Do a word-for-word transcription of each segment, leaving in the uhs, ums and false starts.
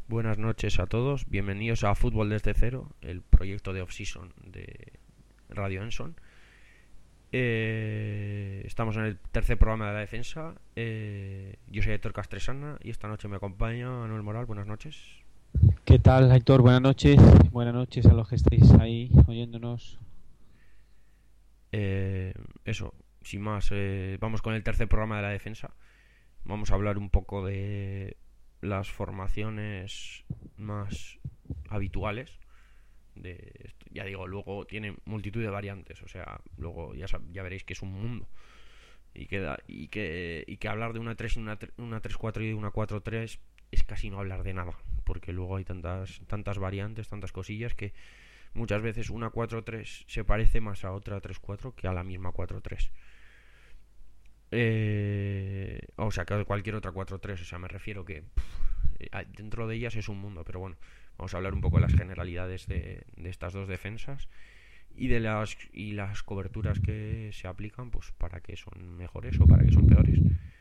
Buenas noches a todos, bienvenidos a Fútbol desde cero, el proyecto de off-season de Radio Enson. Eh, estamos en el tercer programa de la defensa. Eh, yo soy Héctor Castresana y esta noche me acompaña Manuel Moral. Buenas noches. ¿Qué tal, Héctor? Buenas noches. Buenas noches a los que estáis ahí oyéndonos. Eh, eso, sin más, eh, vamos con el tercer programa de la defensa. Vamos a hablar un poco de las formaciones más habituales de esto. Ya digo, luego tiene multitud de variantes, o sea, luego ya, sab- ya veréis que es un mundo y que, da- y que, y que hablar de una tres y una, tre- una tres cuatro y de una cuatro tres es casi no hablar de nada, porque luego hay tantas tantas variantes, tantas cosillas que muchas veces una cuatro tres se parece más a otra tres cuatro que a la misma cuatro tres. Eh, o sea, que cualquier otra cuatro tres, o sea, me refiero que pff, dentro de ellas es un mundo, pero bueno, vamos a hablar un poco de las generalidades de, de estas dos defensas y de las y las coberturas que se aplican, pues para que son mejores o para que son peores.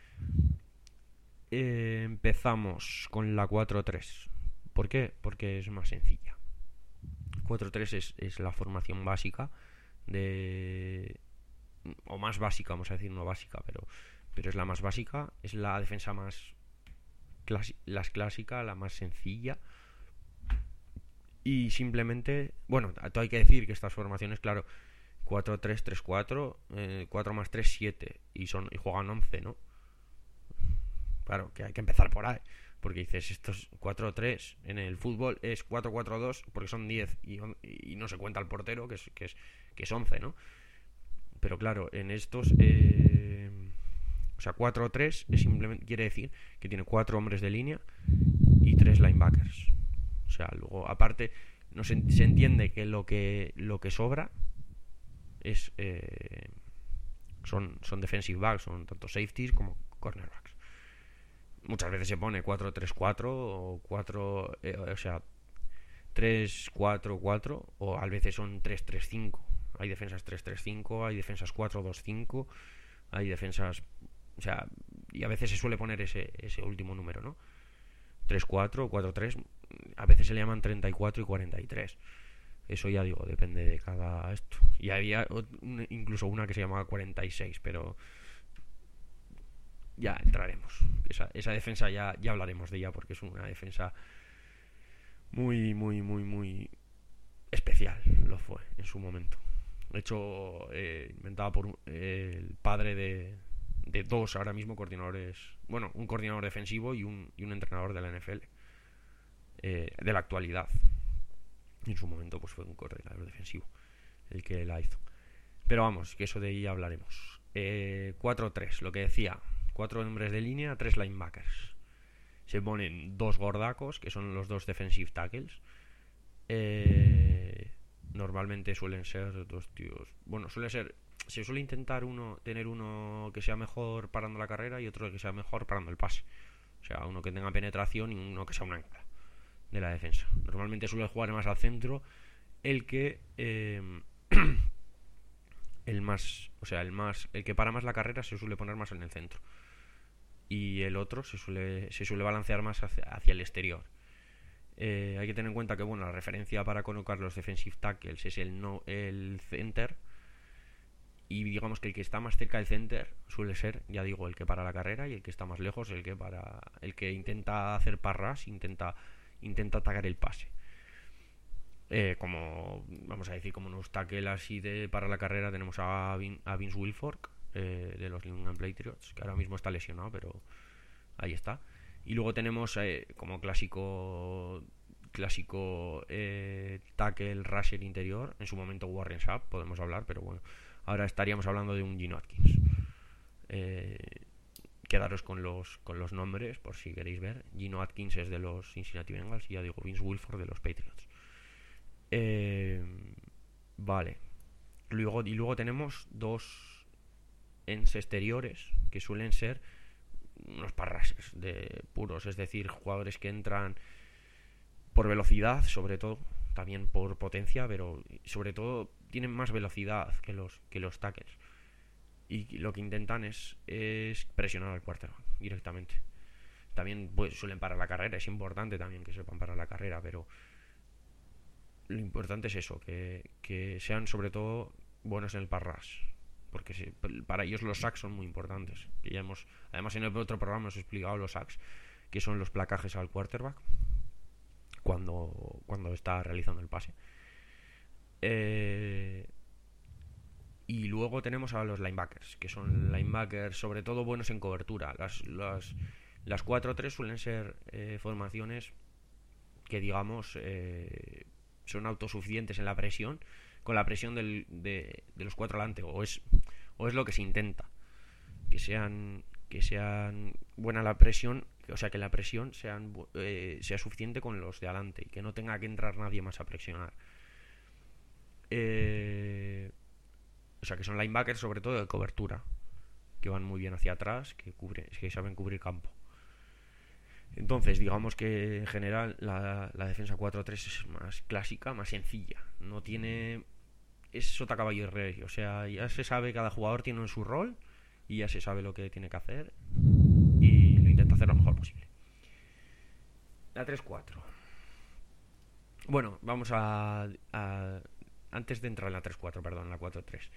Eh, empezamos con la cuatro tres. ¿Por qué? Porque es más sencilla. cuatro tres es, es la formación básica de o más básica, vamos a decir, no básica, pero pero es la más básica, es la defensa más clasi- la clásica, la más sencilla. Y simplemente, bueno, todo hay que decir que estas formaciones, claro, cuatro tres tres cuatro, eh, cuatro más tres siete y son y juegan once, ¿no? Claro, que hay que empezar por ahí. Porque dices, estos cuatro tres en el fútbol es cuatro cuatro dos porque son diez y, y no se cuenta el portero, que es, que es, que es once, ¿no? Pero claro, en estos, eh, o sea, cuatro tres es simplemente, quiere decir que tiene cuatro hombres de línea y tres linebackers. O sea, luego, aparte, no se, se entiende que lo que lo que sobra es eh, son, son defensive backs, son tanto safeties como cornerbacks. Muchas veces se pone cuatro tres cuatro o cuatro, eh, o sea, tres cuatro cuatro o a veces son tres tres cinco. Hay defensas tres tres cinco, hay defensas cuatro dos cinco, hay defensas, o sea, y a veces se suele poner ese, ese último número, ¿no? tres cuatro, cuatro tres, a veces se le llaman treinta y cuatro y cuarenta y tres. Eso ya digo, depende de cada esto. Y había incluso una que se llamaba cuarenta y seis, pero ya entraremos. Esa, esa defensa ya, ya hablaremos de ella porque es una defensa muy, muy, muy, muy especial. Lo fue en su momento. De hecho, eh, inventada por eh, el padre de, de dos ahora mismo coordinadores. Bueno, un coordinador defensivo y un, y un entrenador de la N F L. Eh, de la actualidad. En su momento pues fue un coordinador defensivo el que la hizo. Pero vamos, que eso de ahí hablaremos. Eh, cuatro tres, lo que decía. Cuatro hombres de línea, tres linebackers. Se ponen dos gordacos, que son los dos defensive tackles. Eh, normalmente suelen ser dos tíos. Bueno, suele ser. Se suele intentar uno tener uno que sea mejor parando la carrera y otro que sea mejor parando el pase. O sea, uno que tenga penetración y uno que sea un ancla de la defensa. Normalmente suele jugar más al centro el que eh, el más, o sea, el más, el que para más la carrera se suele poner más en el centro y el otro se suele se suele balancear más hacia, hacia el exterior. Eh, hay que tener en cuenta que bueno, la referencia para colocar los defensive tackles es el no el center y digamos que el que está más cerca del center suele ser, ya digo, el que para la carrera y el que está más lejos el que para el que intenta hacer parras, intenta intenta atacar el pase. Eh, como vamos a decir, como unos tackle así de para la carrera tenemos a, Vin, a Vince Wilfork eh, de los New England Patriots, que ahora mismo está lesionado, pero ahí está. Y luego tenemos eh, como clásico clásico eh, tackle rusher interior, en su momento Warren Sapp, podemos hablar, pero bueno, ahora estaríamos hablando de un Geno Atkins. Eh, quedaros con los con los nombres por si queréis ver. Geno Atkins es de los Cincinnati Bengals y ya digo Vince Wilfork de los Patriots. Eh, vale. Luego, y luego tenemos dos ends exteriores que suelen ser unos parrases de puros, es decir, jugadores que entran por velocidad, sobre todo, también por potencia, pero sobre todo tienen más velocidad que los que los tackles. Y lo que intentan es, es presionar al quarterback directamente. también pues, suelen parar la carrera. Es importante también que sepan parar la carrera, pero lo importante es eso, que, que sean sobre todo buenos en el pass rush, porque si, para ellos los sacks son muy importantes. Que ya hemos, además en el otro programa os he explicado los sacks, que son los placajes al quarterback cuando, cuando está realizando el pase. Eh, y luego tenemos a los linebackers, que son linebackers sobre todo buenos en cobertura. Las, las, las cuatro tres suelen ser eh, formaciones que digamos eh, son autosuficientes en la presión, con la presión del, de, de los cuatro delante, o es, o es lo que se intenta, que sean que sean buena la presión, o sea que la presión sean, eh, sea suficiente con los de adelante y que no tenga que entrar nadie más a presionar. Eh, o sea que son linebackers sobre todo de cobertura, que van muy bien hacia atrás, que cubre, que saben cubrir campo. Entonces, digamos que en general la, la defensa cuatro tres es más clásica, más sencilla. No tiene... Es sota caballo y rey. O sea, ya se sabe, cada jugador tiene su rol y ya se sabe lo que tiene que hacer y lo intenta hacer lo mejor posible. La tres cuatro. Bueno, vamos a... a antes de entrar en la tres cuatro, perdón, en la cuatro tres.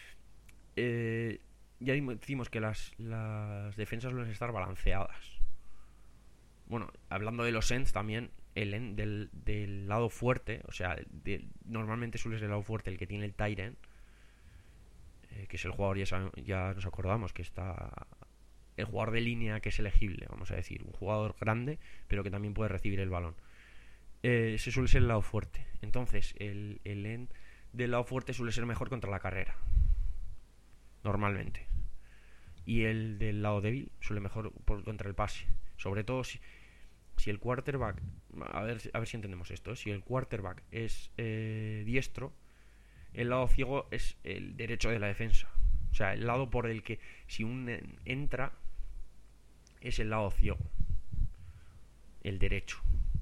Eh, ya decimos que las, las defensas suelen estar balanceadas. Bueno, hablando de los ends también, el end del, del lado fuerte, o sea, de, normalmente suele ser el lado fuerte el que tiene el tight end, eh, que es el jugador, ya, saben, ya nos acordamos que está el jugador de línea que es elegible, vamos a decir, un jugador grande, pero que también puede recibir el balón. Eh, ese suele ser el lado fuerte. Entonces, el, el end del lado fuerte suele ser mejor contra la carrera, normalmente. Y el del lado débil suele mejor por, contra el pase. Sobre todo si, si el quarterback, a ver, a ver si entendemos esto, ¿eh? Si el quarterback es eh, diestro, el lado ciego es el derecho de la defensa. O sea, el lado por el que si un entra es el lado ciego, el derecho.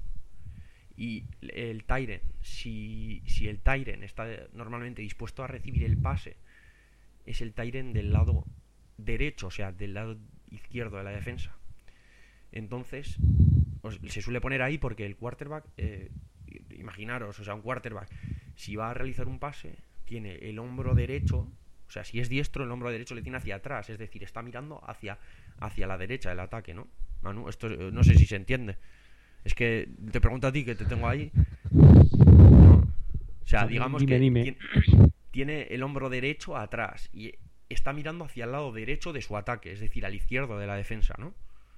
Y el tight end, si, si el tight end está normalmente dispuesto a recibir el pase, es el tight end del lado derecho, o sea, del lado izquierdo de la defensa. Entonces, os, se suele poner ahí porque el quarterback, eh, imaginaros, o sea, un quarterback, si va a realizar un pase, tiene el hombro derecho, o sea, si es diestro, el hombro derecho le tiene hacia atrás, es decir, está mirando hacia, hacia la derecha del ataque, ¿no? Manu, esto no sé si se entiende. Es que te pregunto a ti, que te tengo ahí. No. O sea, digamos dime, que dime. Tiene, tiene el hombro derecho atrás y está mirando hacia el lado derecho de su ataque, es decir, al izquierdo de la defensa, ¿no?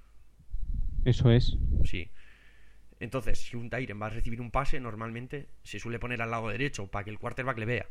Eso es. Sí. Entonces, si un tight end va a recibir un pase, normalmente se suele poner al lado derecho para que el quarterback le vea.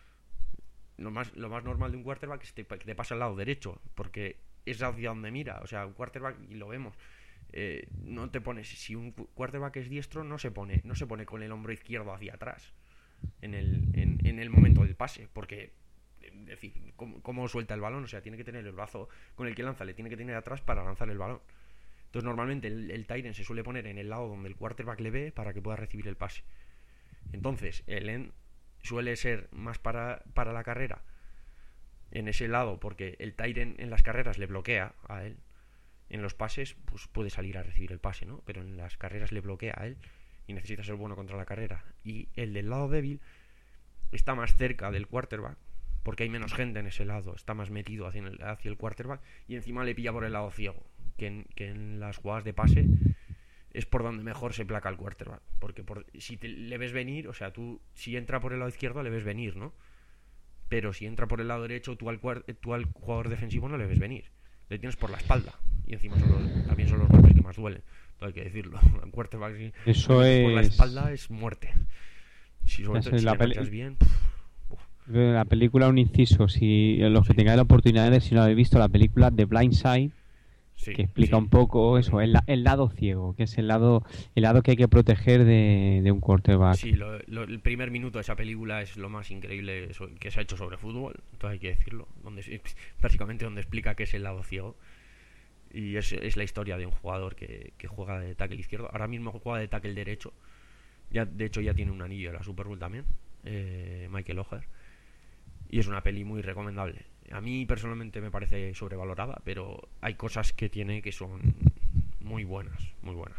Lo más, lo más normal de un quarterback es que te, que te pase al lado derecho, porque es hacia donde mira. O sea, un quarterback, y lo vemos, eh, no te pones... Si un quarterback es diestro, no se pone no se pone con el hombro izquierdo hacia atrás en el, en, en el momento del pase, porque... Es decir, ¿cómo, ¿cómo suelta el balón? O sea, tiene que tener el brazo con el que lanza, le tiene que tener atrás para lanzar el balón. Entonces normalmente el, el tight end se suele poner en el lado donde el quarterback le ve para que pueda recibir el pase. Entonces el end suele ser más para, para la carrera en ese lado, porque el tight end en las carreras le bloquea a él. En los pases pues puede salir a recibir el pase, ¿no? Pero en las carreras le bloquea a él y necesita ser bueno contra la carrera. Y el del lado débil está más cerca del quarterback, porque hay menos gente en ese lado, está más metido hacia el, hacia el quarterback, y encima le pilla por el lado ciego, que en, que en las jugadas de pase es por donde mejor se placa el quarterback, porque por, si te, le ves venir, o sea, tú si entra por el lado izquierdo le ves venir, ¿no? Pero si entra por el lado derecho, tú al, tú al jugador defensivo no le ves venir, le tienes por la espalda, y encima son los, también son los golpes que más duelen, todo hay que decirlo. El quarterback si Eso es... por la espalda es muerte. Si sobre todo si la te peli... marcas bien... Pff, la película, un inciso, si los que tengáis la oportunidad de ver, si no habéis visto la película de Blind Side, sí, que explica sí. un poco eso, el, el lado ciego, que es el lado el lado que hay que proteger de, de un quarterback. Sí, lo, lo, el primer minuto de esa película es lo más increíble que se ha hecho sobre fútbol, entonces hay que decirlo, donde básicamente donde explica qué es el lado ciego. Y es, es la historia de un jugador que, que juega de tackle izquierdo. Ahora mismo juega de tackle derecho. Ya, de hecho ya tiene un anillo de la Super Bowl también, eh, Michael Oher. Y es una peli muy recomendable. A mí personalmente me parece sobrevalorada, pero hay cosas que tiene que son muy buenas, muy buenas.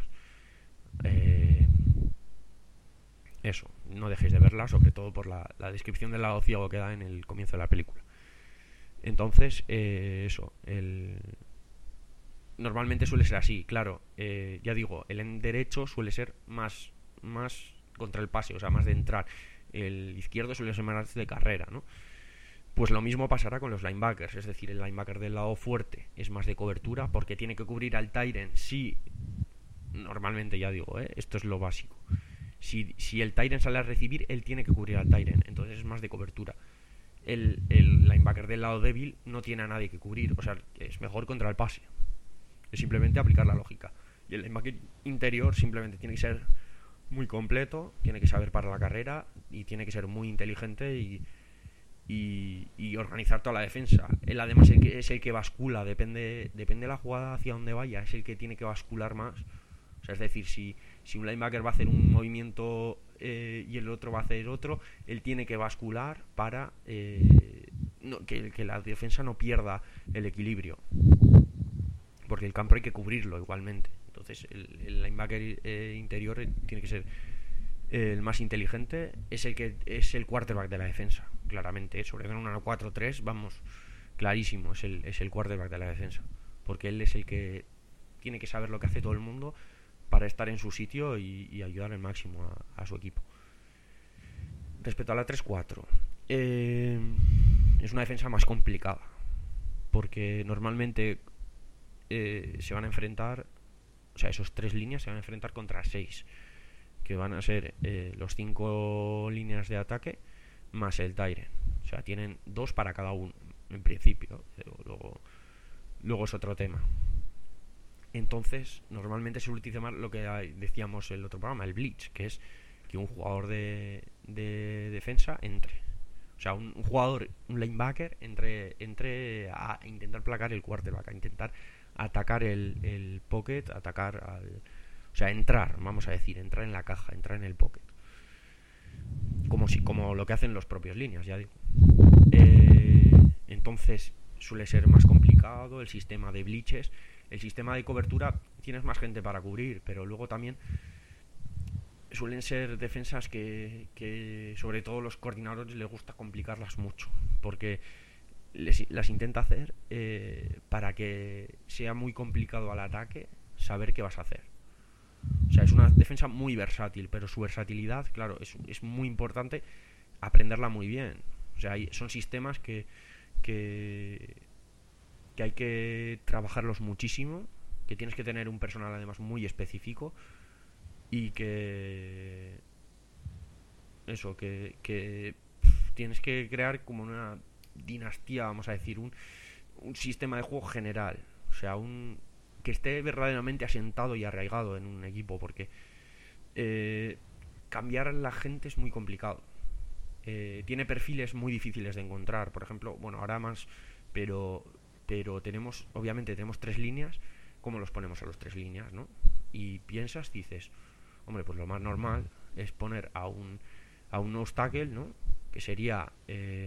Eh, eso, no dejéis de verla, sobre todo por la, la descripción del lado ciego que da en el comienzo de la película. Entonces, eh, eso, el... normalmente suele ser así, claro, eh, ya digo, el end derecho suele ser más, más contra el pase, o sea, más de entrar. El izquierdo suele ser más de carrera, ¿no? Pues lo mismo pasará con los linebackers, es decir, el linebacker del lado fuerte es más de cobertura porque tiene que cubrir al tight end. Si, normalmente ya digo, ¿eh? Esto es lo básico. Si, si el tight end sale a recibir, él tiene que cubrir al tight end, entonces es más de cobertura. El, el linebacker del lado débil no tiene a nadie que cubrir, o sea, es mejor contra el pase. Es simplemente aplicar la lógica. Y el linebacker interior simplemente tiene que ser muy completo, tiene que saber para la carrera y tiene que ser muy inteligente y, y, y organizar toda la defensa. Él además es el que, es el que bascula, depende, depende de la jugada hacia donde vaya, es el que tiene que bascular más. O sea, es decir, si, si un linebacker va a hacer un movimiento eh, y el otro va a hacer otro, él tiene que bascular para eh, no, que, que la defensa no pierda el equilibrio. Porque el campo hay que cubrirlo igualmente. Entonces, el, el linebacker eh, interior tiene que ser eh, el más inteligente. Es el que es el quarterback de la defensa, claramente. Sobre todo en una cuatro tres, vamos, clarísimo, es el, es el quarterback de la defensa. Porque él es el que tiene que saber lo que hace todo el mundo para estar en su sitio y, y ayudar al máximo a, a su equipo. Respecto a la tres cuatro, eh, es una defensa más complicada. Porque normalmente eh, se van a enfrentar, o sea, esos tres líneas se van a enfrentar contra seis, que van a ser eh, los cinco líneas de ataque más el tight end. O sea, tienen dos para cada uno, en principio. Luego, luego es otro tema. Entonces, normalmente se utiliza más lo que decíamos en el otro programa, el blitz, que es que un jugador de, de defensa entre. O sea, un, un jugador, un linebacker, entre, entre a intentar placar el quarterback, a intentar atacar el, el pocket, atacar al... O sea, entrar, vamos a decir, entrar en la caja, entrar en el pocket. Como, si, como lo que hacen los propios líneas, ya digo. Eh, entonces, suele ser más complicado el sistema de blitzes. El sistema de cobertura tienes más gente para cubrir, pero luego también suelen ser defensas que, que sobre todo los coordinadores les gusta complicarlas mucho, porque les, las intenta hacer eh, para que sea muy complicado al ataque saber qué vas a hacer. O sea, es una defensa muy versátil, pero su versatilidad, claro, es, es muy importante aprenderla muy bien. O sea, hay, son sistemas que, que que hay que trabajarlos muchísimo, que tienes que tener un personal además muy específico y que eso, que, que tienes que crear como una dinastía, vamos a decir, un, un sistema de juego general, o sea, un que esté verdaderamente asentado y arraigado en un equipo, porque eh, cambiar a la gente es muy complicado. Eh, tiene perfiles muy difíciles de encontrar, por ejemplo, bueno, ahora más, pero pero tenemos, obviamente tenemos tres líneas. ¿Cómo los ponemos a los tres líneas, no? Y piensas, dices, hombre, pues lo más normal es poner a un a un nose tackle, ¿no? Que sería eh,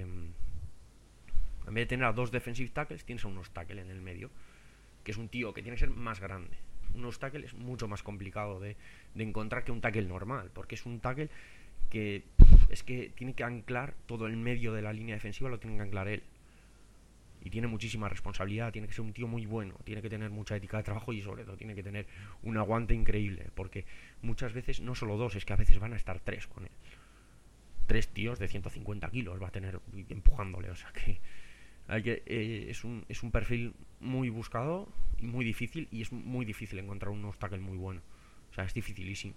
en vez de tener a dos defensive tackles, tienes a un nose tackle en el medio, que es un tío que tiene que ser más grande. Un nose tackle es mucho más complicado de, de encontrar que un tackle normal, porque es un tackle que es que tiene que anclar todo el medio de la línea defensiva, lo tiene que anclar él. Y tiene muchísima responsabilidad, tiene que ser un tío muy bueno, tiene que tener mucha ética de trabajo y sobre todo tiene que tener un aguante increíble, porque muchas veces no solo dos, es que a veces van a estar tres con él. Tres tíos de ciento cincuenta kilos va a tener empujándole, o sea que, hay que eh, es, un, es un perfil muy buscado y muy difícil, y es muy difícil encontrar un obstáculo muy bueno. O sea, es dificilísimo.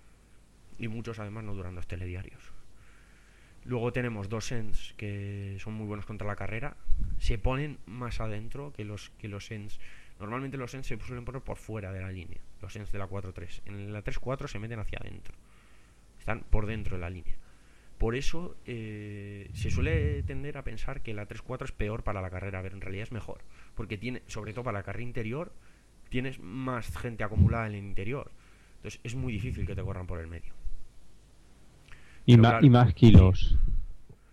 Y muchos además no duran los telediarios. Luego tenemos dos ends que son muy buenos contra la carrera. Se ponen más adentro que los que los ends. Normalmente los ends se suelen poner por fuera de la línea, los ends de la cuatro tres. En la tres cuatro se meten hacia adentro. Están por dentro de la línea. Por eso eh, se suele tender a pensar que la tres cuatro es peor para la carrera, pero en realidad es mejor. Porque tiene, sobre todo para la carrera interior, tienes más gente acumulada en el interior. Entonces es muy difícil que te corran por el medio. Y, ma claro, y más kilos. Sí,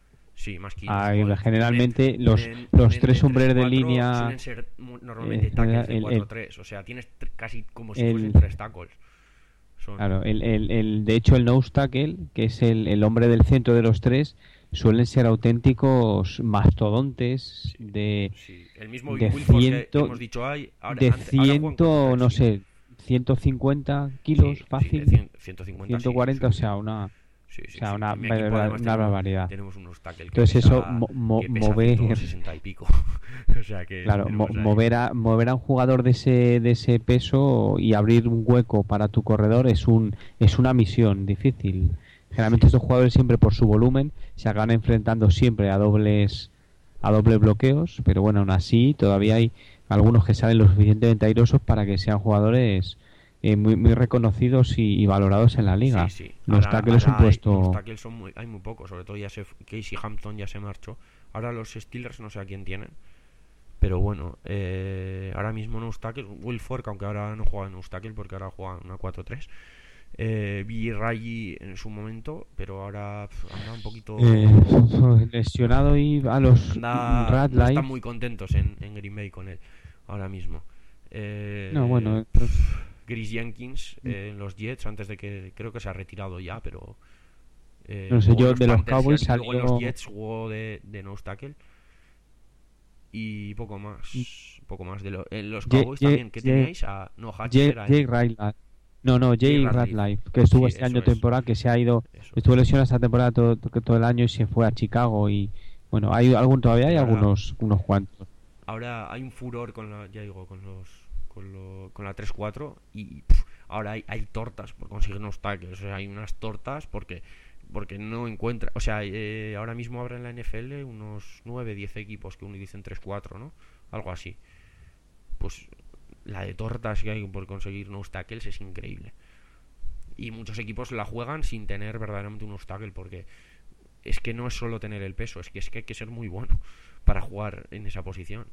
Sí, más kilos. Ah, Joder. generalmente Ponen- los, ponen- los ponen tres de hombres de tres cuatro línea. suelen ser mu- normalmente eh, tackles de el- cuatro el- tres. O sea, tienes tr- casi como si el- fuesen tres tackles. Son... Claro, el, el, el- de hecho el nose tackle, que es el, el hombre del centro de los tres, suelen ser auténticos mastodontes Sí, de, sí. El mismo de Wilford que ciento, hemos dicho ahí, ahora, de ante- ahora juegan ciento, contra no Tennessee. sé, ciento cincuenta kilos Sí, sí, fácil, de cien- ciento cincuenta, ciento sí, cuarenta, sí, o sí. sea, una, Sí, o sí, sea, sí. una, En mi equipo barba- además una tenemos, barbaridad. tenemos unos tackle que Entonces pesa, eso, mo- mo- que pesa mover, ciento sesenta y pico. O sea que claro, mo- tenemos ahí. mover a, mover a un jugador de ese, de ese peso y abrir un hueco para tu corredor es un, es una misión difícil. Generalmente estos jugadores siempre por su volumen se acaban enfrentando siempre a dobles, a dobles bloqueos, pero bueno, aún así todavía hay algunos que salen lo suficientemente airosos para que sean jugadores eh, muy, muy reconocidos y, y valorados en la liga. Sí, sí. Los Ahora- tackles es un ahora hay- puesto. Los tackles son muy, hay muy pocos, sobre todo ya se f- Casey Hampton ya se marchó. Ahora los Steelers no sé a quién tienen. Pero bueno, eh, ahora mismo no tackle. Will Fork, aunque ahora no juega en tackle porque ahora juega en una cuatro tres. Eh, B. Riley en su momento, pero ahora pf, anda un poquito. Eh, lesionado y a los Anda, Rat no Life. están muy contentos en, en Green Bay con él ahora mismo. Eh, No, bueno, Chris Jenkins eh, en los Jets, antes de que creo que se ha retirado ya, pero eh, No sé, jugó yo en los de los Panthers y Cowboys luego en salió- los Jets jugó de, de nose tackle y poco más, poco más de lo- en los Jay- Cowboys Jay- también que Jay- teníais a no Hatcher Jay, era Jay él. Ratliff. No, no, Jay Jay Ratliff. Ratliff, que estuvo Sí, este año eso es. temporada, que se ha ido, Eso. estuvo lesionado esta temporada todo, todo el año y se fue a Chicago y bueno, hay algún todavía hay Ahora- algunos unos cuantos. Ahora hay un furor con la, ya digo, con los con, lo- con la tres cuatro y pf, ahora hay, hay tortas por conseguir unos tackles, o sea, hay unas tortas porque porque no encuentra, o sea, eh, ahora mismo habrá en la N F L unos nueve diez equipos que uno dicen tres cuatro, ¿no? Algo así. Pues la de tortas que hay por conseguir unos tackles es increíble. Y muchos equipos la juegan sin tener verdaderamente unos tackles porque es que no es solo tener el peso, es que es que hay que ser muy bueno para jugar en esa posición.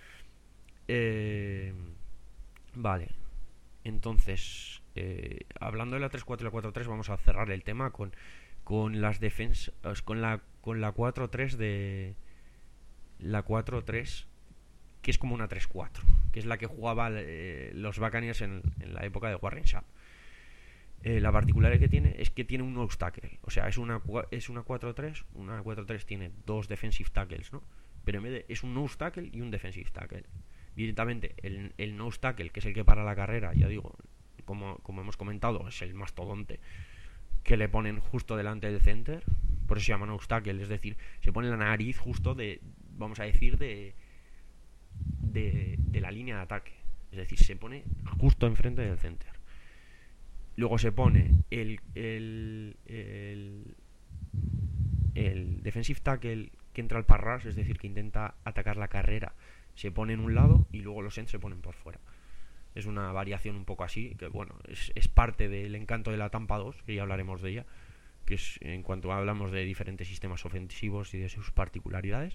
Eh, vale. Entonces, eh, hablando de la tres cuatro y la cuatro tres, vamos a cerrar el tema con, con las defensas, con la con la cuatro tres de la cuatro tres, que es como una tres cuatro, que es la que jugaba eh, los Buccaneers en, en la época de Warren Sapp. Eh, la particularidad que tiene es que tiene un nose tackle, o sea, es una es una cuatro tres, una cuatro tres tiene dos defensive tackles, ¿no? Pero en vez de es un nose tackle y un defensive tackle. Directamente el, el nose tackle, que es el que para la carrera, ya digo, como, como hemos comentado, es el mastodonte que le ponen justo delante del center, por eso se llama nose tackle, es decir, se pone la nariz justo de, vamos a decir, de de, de la línea de ataque, es decir, se pone justo enfrente del center. Luego se pone el el, el el defensive tackle que entra al parras, es decir, que intenta atacar la carrera, se pone en un lado y luego los ends se ponen por fuera. Es una variación un poco así, que bueno, es, es parte del encanto de la Tampa dos, que ya hablaremos de ella, que es en cuanto hablamos de diferentes sistemas ofensivos y de sus particularidades.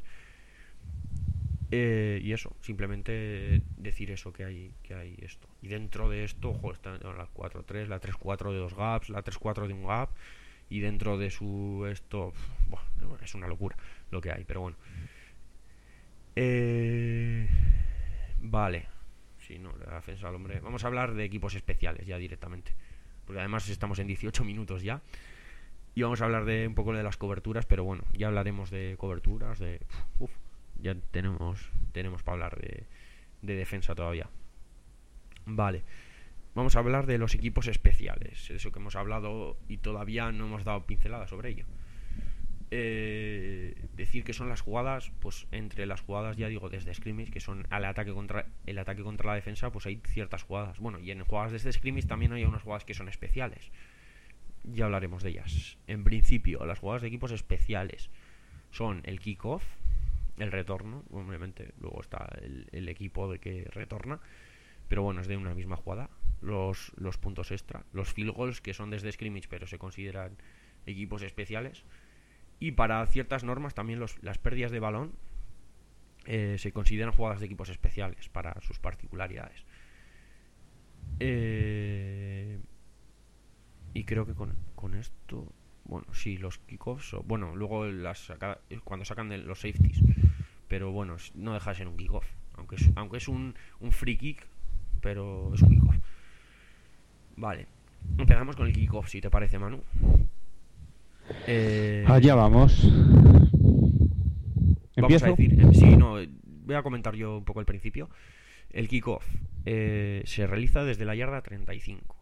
Eh, y eso, simplemente decir eso, que hay que hay esto. Y dentro de esto, ojo, están la cuatro tres, la tres cuatro de dos gaps, la tres cuatro de un gap, y dentro de su esto, bueno, es una locura lo que hay, pero bueno. Eh, vale. Sí, no, la defensa al hombre. Vamos a hablar de equipos especiales ya directamente, porque además estamos en dieciocho minutos ya. Y vamos a hablar de un poco de las coberturas, pero bueno, ya hablaremos de coberturas, de uf, ya tenemos tenemos para hablar de, de defensa todavía. Vale. Vamos a hablar de los equipos especiales, eso que hemos hablado y todavía no hemos dado pinceladas sobre ello. Eh, decir que son las jugadas, pues entre las jugadas, ya digo, desde scrimmage, que son al ataque contra el ataque contra la defensa, pues hay ciertas jugadas. Bueno, y en jugadas desde scrimmage también hay unas jugadas que son especiales. Ya hablaremos de ellas. En principio, las jugadas de equipos especiales son el kickoff, el retorno, obviamente luego está el, el equipo de que retorna, pero bueno, es de una misma jugada. Los, los puntos extra, los field goals, que son desde scrimmage pero se consideran equipos especiales. Y para ciertas normas también los, las pérdidas de balón eh, se consideran jugadas de equipos especiales para sus particularidades. Eh, y creo que con, con esto Bueno, sí, los kickoffs. Bueno, luego las saca, cuando sacan de los safeties. Pero bueno, no deja de ser un kickoff. Aunque es, aunque es un, un free kick, pero es un kickoff. Vale. Empezamos con el kickoff, si te parece, Manu. Eh... Allá vamos. Vamos a decir. Eh, sí, no. Voy a comentar yo un poco el principio. El kickoff eh, se realiza desde la yarda treinta y cinco.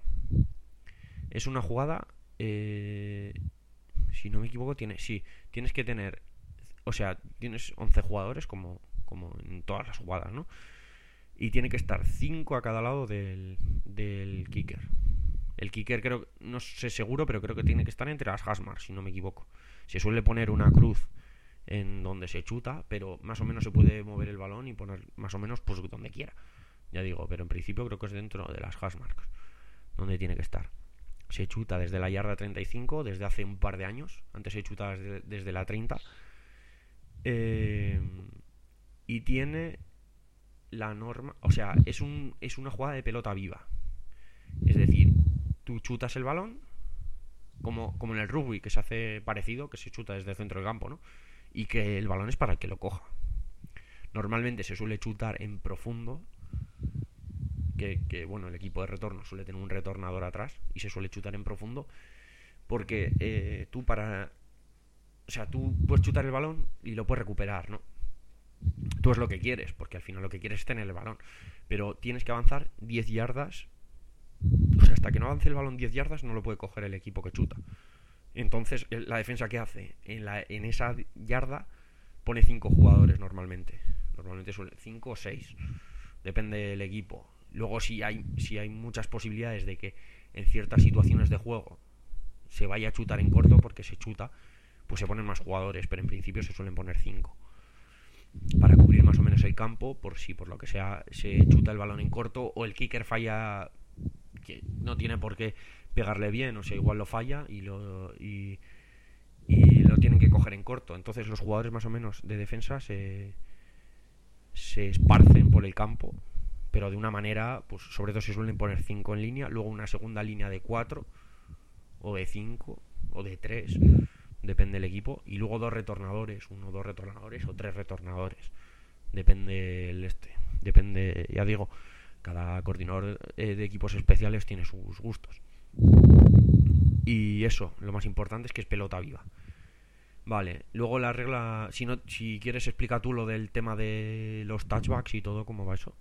Es una jugada. Eh, si no me equivoco, tiene, sí, tienes que tener. O sea, tienes once jugadores, como, como en todas las jugadas, ¿no? Y tiene que estar cinco a cada lado del, del kicker. El kicker creo, no sé seguro, pero creo que tiene que estar entre las hash marks, si no me equivoco. Se suele poner una cruz en donde se chuta, pero más o menos se puede mover el balón y poner más o menos pues donde quiera. Ya digo, pero en principio creo que es dentro de las hash marks donde tiene que estar. Se chuta desde la yarda treinta y cinco, desde hace un par de años. Antes se chutaba desde, desde la treinta. Eh, y tiene la norma, o sea, es un es una jugada de pelota viva. Es decir, tú chutas el balón como, como en el rugby, que se hace parecido, que se chuta desde el centro del campo, ¿no? Y que el balón es para el que lo coja. Normalmente se suele chutar en profundo, que, que bueno, el equipo de retorno suele tener un retornador atrás y se suele chutar en profundo, porque eh, tú para o sea, tú puedes chutar el balón y lo puedes recuperar, ¿no? Tú es lo que quieres, porque al final lo que quieres es tener el balón, pero tienes que avanzar diez yardas. O sea, hasta que no avance el balón diez yardas no lo puede coger el equipo que chuta. Entonces, la defensa que hace en, la, en esa yarda pone cinco jugadores normalmente. Normalmente suele cinco o seis, depende del equipo. Luego si hay, si hay muchas posibilidades de que en ciertas situaciones de juego se vaya a chutar en corto, porque se chuta, pues se ponen más jugadores, pero en principio se suelen poner cinco para cubrir más o menos el campo, por si por lo que sea se chuta el balón en corto o el kicker falla, que no tiene por qué pegarle bien, o sea, igual lo falla y lo y, y lo tienen que coger en corto. Entonces los jugadores más o menos de defensa se se esparcen por el campo, pero de una manera, pues sobre todo se suelen poner cinco en línea, luego una segunda línea de cuatro o de cinco o de tres, depende del equipo, y luego dos retornadores, uno o dos retornadores o tres retornadores, depende el este, depende, ya digo, cada coordinador eh, de equipos especiales tiene sus gustos. Y eso, lo más importante es que es pelota viva. Vale, luego la regla, si no, si quieres explica tú lo del tema de los touchbacks y todo, ¿cómo va eso?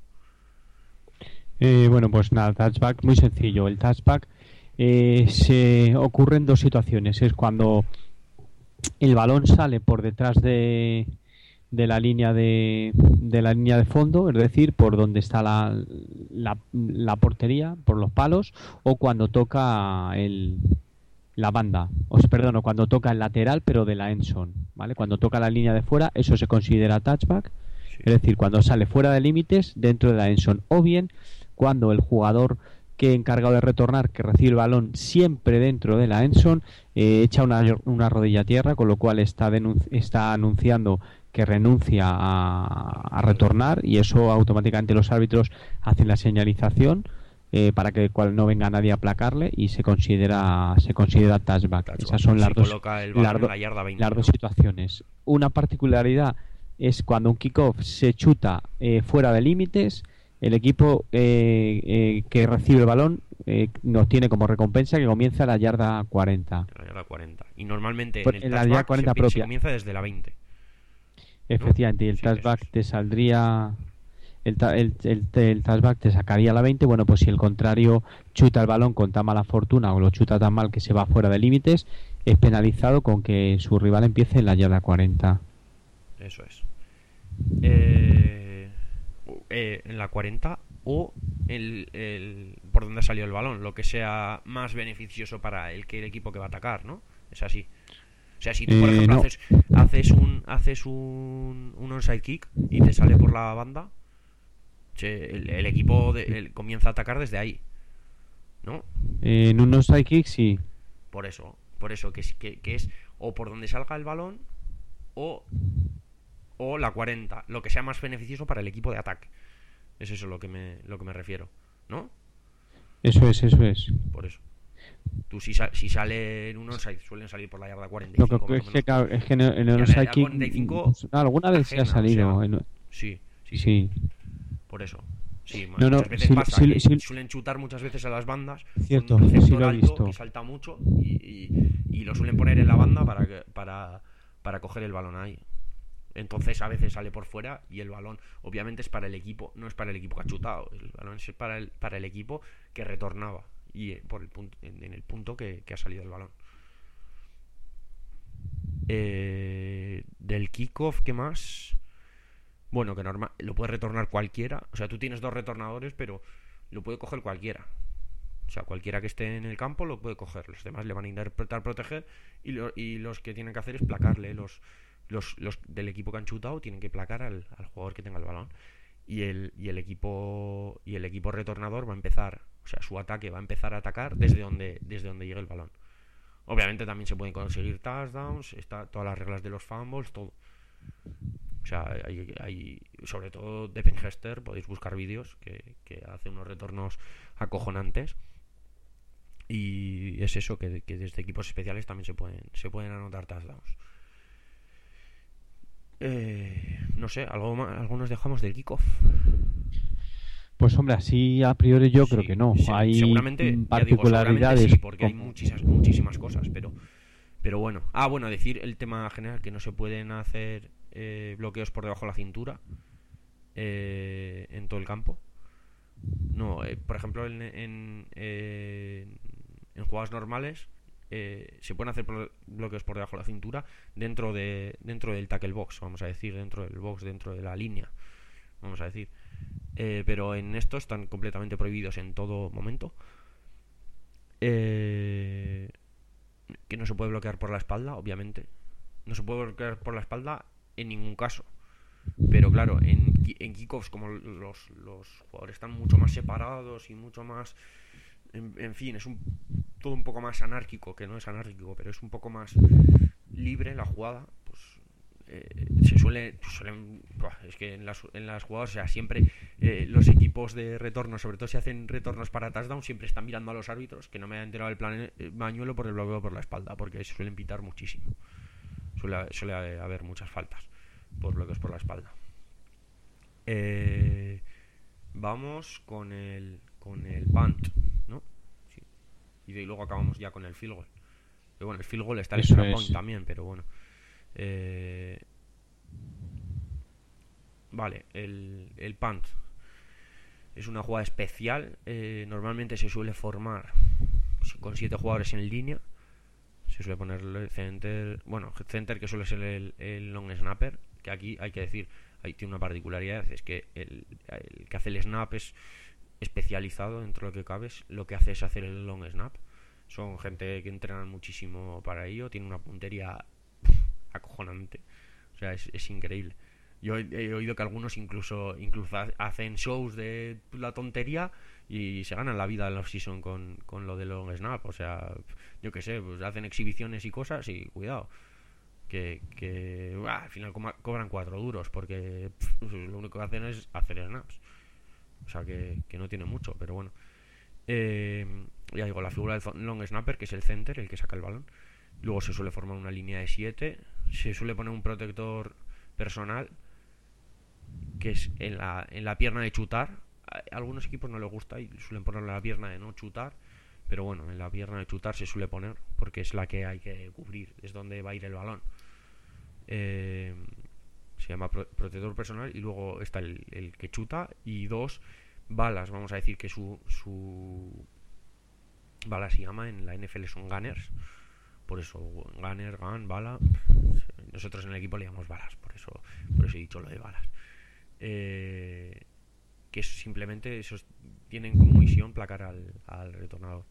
Eh, bueno, pues nada, touchback muy sencillo. El touchback eh, se ocurre en dos situaciones. Es cuando el balón sale por detrás de, de la línea de, de la línea de fondo, es decir, por donde está la, la, la portería, por los palos, o cuando toca el, la banda, o sea, perdón, o cuando toca el lateral, pero de la end zone, ¿vale? Cuando toca la línea de fuera, eso se considera touchback, sí. Es decir, cuando sale fuera de límites dentro de la end zone, o bien cuando el jugador que encargado de retornar, que recibe el balón siempre dentro de la end zone, eh, echa una, una rodilla a tierra, con lo cual está, denunci- está anunciando que renuncia a, a retornar, y eso automáticamente los árbitros hacen la señalización eh, para que cual no venga nadie a aplacarle, y se considera se considera touchback. touchback. Esas son las dos, las, do, veinte, las dos situaciones. Una particularidad es cuando un kickoff se chuta eh, fuera de límites. El equipo eh, eh, que recibe el balón eh, nos tiene como recompensa que comienza a la yarda cuarenta. La yarda cuarenta. Y normalmente pues en el la yarda cuarenta se, propia. Se comienza desde la veinte. Efectivamente, ¿no? Y el sí, touchback te saldría... El, el, el, el touchback te sacaría la veinte. Bueno, pues si el contrario chuta el balón con tan mala fortuna o lo chuta tan mal que se va fuera de límites, es penalizado con que su rival empiece en la yarda cuarenta. Eso es. Eh... Eh, en la cuarenta o el, el, por donde ha salido el balón, lo que sea más beneficioso para el que el equipo que va a atacar, ¿no? Es así. O sea, si tú, por eh, ejemplo, no. haces, haces un haces un, un onside kick y te sale por la banda, che, el, el equipo de, el, comienza a atacar desde ahí, ¿no? Eh, en un onside kick sí. Por eso, por eso que, que, que es o por donde salga el balón o o la cuarenta, lo que sea más beneficioso para el equipo de ataque. Es eso lo que me lo que me refiero, ¿no? Eso es, eso es. Por eso. Tú si, sa- si sale en un onside suelen salir por la yarda cuarenta y cinco. Lo que más es o que, menos. claro, es que en el, en Y el a onside la kick cuarenta y cinco alguna vez se ha ajena, o salido. sea, en- sí, sí, sí, sí. por eso. Sí, mu- No, no, muchas veces sí, pasa sí, que sí. suelen chutar muchas veces a las bandas Cierto, con un sí receptor lo he alto visto. que salta mucho y, y- y lo suelen poner en la banda para, que- para, para coger el balón ahí. Entonces a veces sale por fuera y el balón obviamente es para el equipo, no es para el equipo que ha chutado, el balón es para el, para el equipo que retornaba y eh, por el punto, en, en el punto que, que ha salido el balón. Eh, del kickoff, ¿qué más? Bueno, que normal, lo puede retornar cualquiera. O sea, tú tienes dos retornadores, pero lo puede coger cualquiera. O sea, cualquiera que esté en el campo lo puede coger. Los demás le van a intentar proteger y, lo, y los que tienen que hacer es placarle. Los, los, los del equipo que han chutado tienen que placar al, al jugador que tenga el balón. Y el, y el equipo y el equipo retornador va a empezar, o sea, su ataque va a empezar a atacar desde donde, desde donde llegue el balón. Obviamente también se pueden conseguir touchdowns, está todas las reglas de los fumbles, todo. O sea, hay, hay sobre todo de Penhester, podéis buscar vídeos que, que hace unos retornos acojonantes. Y es eso, que, que desde equipos especiales también se pueden, se pueden anotar touchdowns. Eh, no sé, algo más, algo nos dejamos del kickoff. Pues hombre, así a priori yo Sí, creo que no. sí, Hay seguramente, ya digo, particularidades. seguramente sí, porque hay como- muchísimas, muchísimas cosas, pero, pero bueno. Ah, bueno, decir el tema general, que no se pueden hacer eh, bloqueos por debajo de la cintura eh, en todo el campo. No, eh, por ejemplo, en, en, eh, en jugadas normales eh, se pueden hacer pro- bloqueos por debajo de la cintura dentro de dentro del tackle box, vamos a decir, dentro del box, dentro de la línea, vamos a decir. Eh, pero en esto están completamente prohibidos en todo momento. Eh, que no se puede bloquear por la espalda, obviamente. No se puede bloquear por la espalda en ningún caso. Pero claro, en, en kickoffs, como los, los jugadores están mucho más separados y mucho más... En, en fin, es un, todo un poco más anárquico, que no es anárquico, pero es un poco más libre la jugada, pues eh, se suele... Suelen, buah, es que en las, en las jugadas, o sea, siempre eh, los equipos de retorno, sobre todo si hacen retornos para touchdown, siempre están mirando a los árbitros, que no me ha enterado el plan eh, bañuelo por el bloqueo por la espalda, porque se suelen pitar muchísimo. Suele, suele haber muchas faltas por bloqueos por la espalda. Eh, vamos con el con el punt, ¿no? Sí. Y de, luego acabamos ya con el field goal. Que bueno, el field goal está el Eso extra es. point también, pero bueno. Eh, vale, el, el punt es una jugada especial. Eh, normalmente se suele formar con siete jugadores en línea. Se suele poner el center, bueno, center que suele ser el, el long snapper, que aquí hay que decir, ahí tiene una particularidad, es que el, el que hace el snap es especializado dentro de lo que cabe, lo que hace es hacer el long snap. Son gente que entrenan muchísimo para ello, tiene una puntería acojonante, o sea, es, es increíble. Yo he, he oído que algunos incluso incluso hacen shows de la tontería y se ganan la vida en la off-season con, con lo de long snap. O sea, yo qué sé, pues hacen exhibiciones y cosas y cuidado. Que, que bah, al final co- cobran cuatro duros porque pff, lo único que hacen es hacer snaps. O sea, que, que no tiene mucho, pero bueno. Eh, ya digo, la figura del long snapper, que es el center, el que saca el balón. Luego se suele formar una línea de siete. Se suele poner un protector personal, que es en la, en la pierna de chutar. A algunos equipos no les gusta y suelen ponerlo en la pierna de no chutar, pero bueno, en la pierna de chutar se suele poner porque es la que hay que cubrir, es donde va a ir el balón. Eh, se llama pro- protector personal y luego está el, el que chuta y dos balas, vamos a decir que su, su bala se llama, en la N F L son gunners, por eso gunner, gun, bala. Nosotros en el equipo le llamamos balas, por eso, por eso he dicho lo de balas. Eh, que es simplemente esos tienen como misión placar al, al retornador.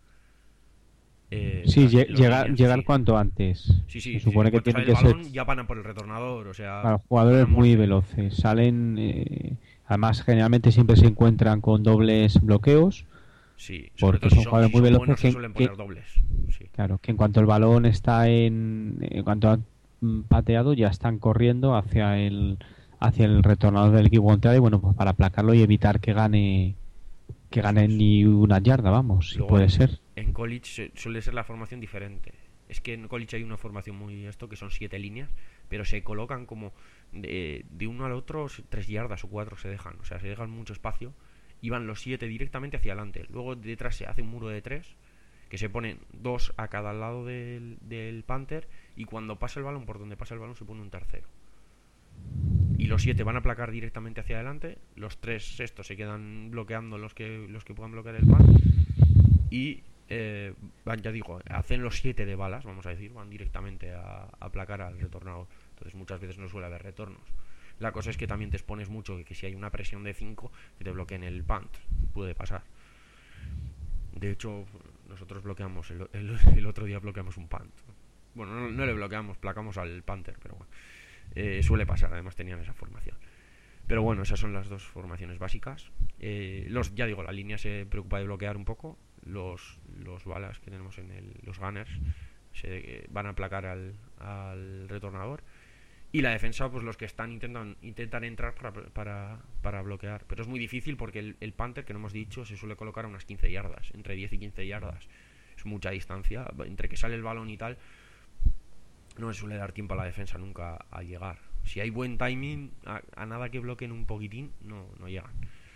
Eh, Sí, las- lle- los llegar, líneas, llegar sí. cuanto antes. Sí, sí, Se sí, supone en que cuanto tiene sale que el ser balón ya van a por el retornador, o sea, para jugadores van a muy muerte. veloces. Salen, eh, además generalmente siempre se encuentran con dobles bloqueos. Sí, sobre Porque todo si son son, jugadores si muy son veloces buenos que- se suelen que- poner dobles. Sí. Claro, que en cuanto el balón está en, en cuanto han mm, pateado, ya están corriendo hacia el hacia el retornador del equipo contrario, bueno, pues para aplacarlo y evitar que gane que ganen ni una yarda, vamos, si Luego, puede en, ser. en college suele ser la formación diferente. Es que en college hay una formación muy esto, que son siete líneas, pero se colocan como de, de uno al otro tres yardas o cuatro se dejan. O sea, se dejan mucho espacio y van los siete directamente hacia adelante. Luego detrás se hace un muro de tres, que se ponen dos a cada lado del, del Panther, y cuando pasa el balón, por donde pasa el balón, se pone un tercero. Y los siete van a placar directamente hacia adelante. Los tres sextos se quedan bloqueando los que los que puedan bloquear el pan. Y eh, van, ya digo, hacen los siete de balas, vamos a decir, van directamente a, a placar al retornador. Entonces muchas veces no suele haber retornos. La cosa es que también te expones mucho, que, que si hay una presión de cinco, que te bloqueen el punt. Puede pasar. De hecho, nosotros bloqueamos, el, el, el otro día bloqueamos un punt. Bueno, no, no le bloqueamos, placamos al Panther, pero bueno. Eh, suele pasar, además tenían esa formación. Pero bueno, esas son las dos formaciones básicas. Eh, los, ya digo, la línea se preocupa de bloquear un poco. Los, los balas que tenemos en el, los gunners se eh, van a aplacar al, al retornador. Y la defensa, pues los que están intentan, intentan entrar para, para, para bloquear. Pero es muy difícil porque el, el Panther, que no hemos dicho, se suele colocar a unas quince yardas, entre diez y quince yardas. Es mucha distancia. Entre que sale el balón y tal, no se suele dar tiempo a la defensa nunca a llegar. Si hay buen timing, a, a nada que bloqueen un poquitín, no, no llegan.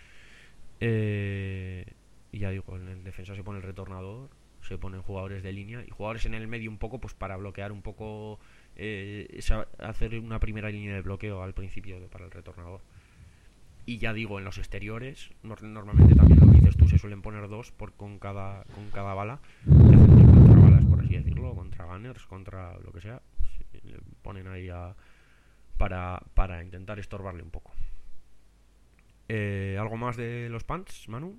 Eh, y ya digo, en el defensa se pone el retornador, se ponen jugadores de línea y jugadores en el medio un poco, pues para bloquear un poco, eh, esa, hacer una primera línea de bloqueo al principio de, para el retornador. Y ya digo, en los exteriores, no, normalmente también lo que dices tú, se suelen poner dos por, con, cada, con cada bala, y hacen dos contrabalas, por así decirlo, contra gunners, contra lo que sea. Le ponen ahí a, para, para intentar estorbarle un poco. Eh, ¿Algo más de los punts, Manu?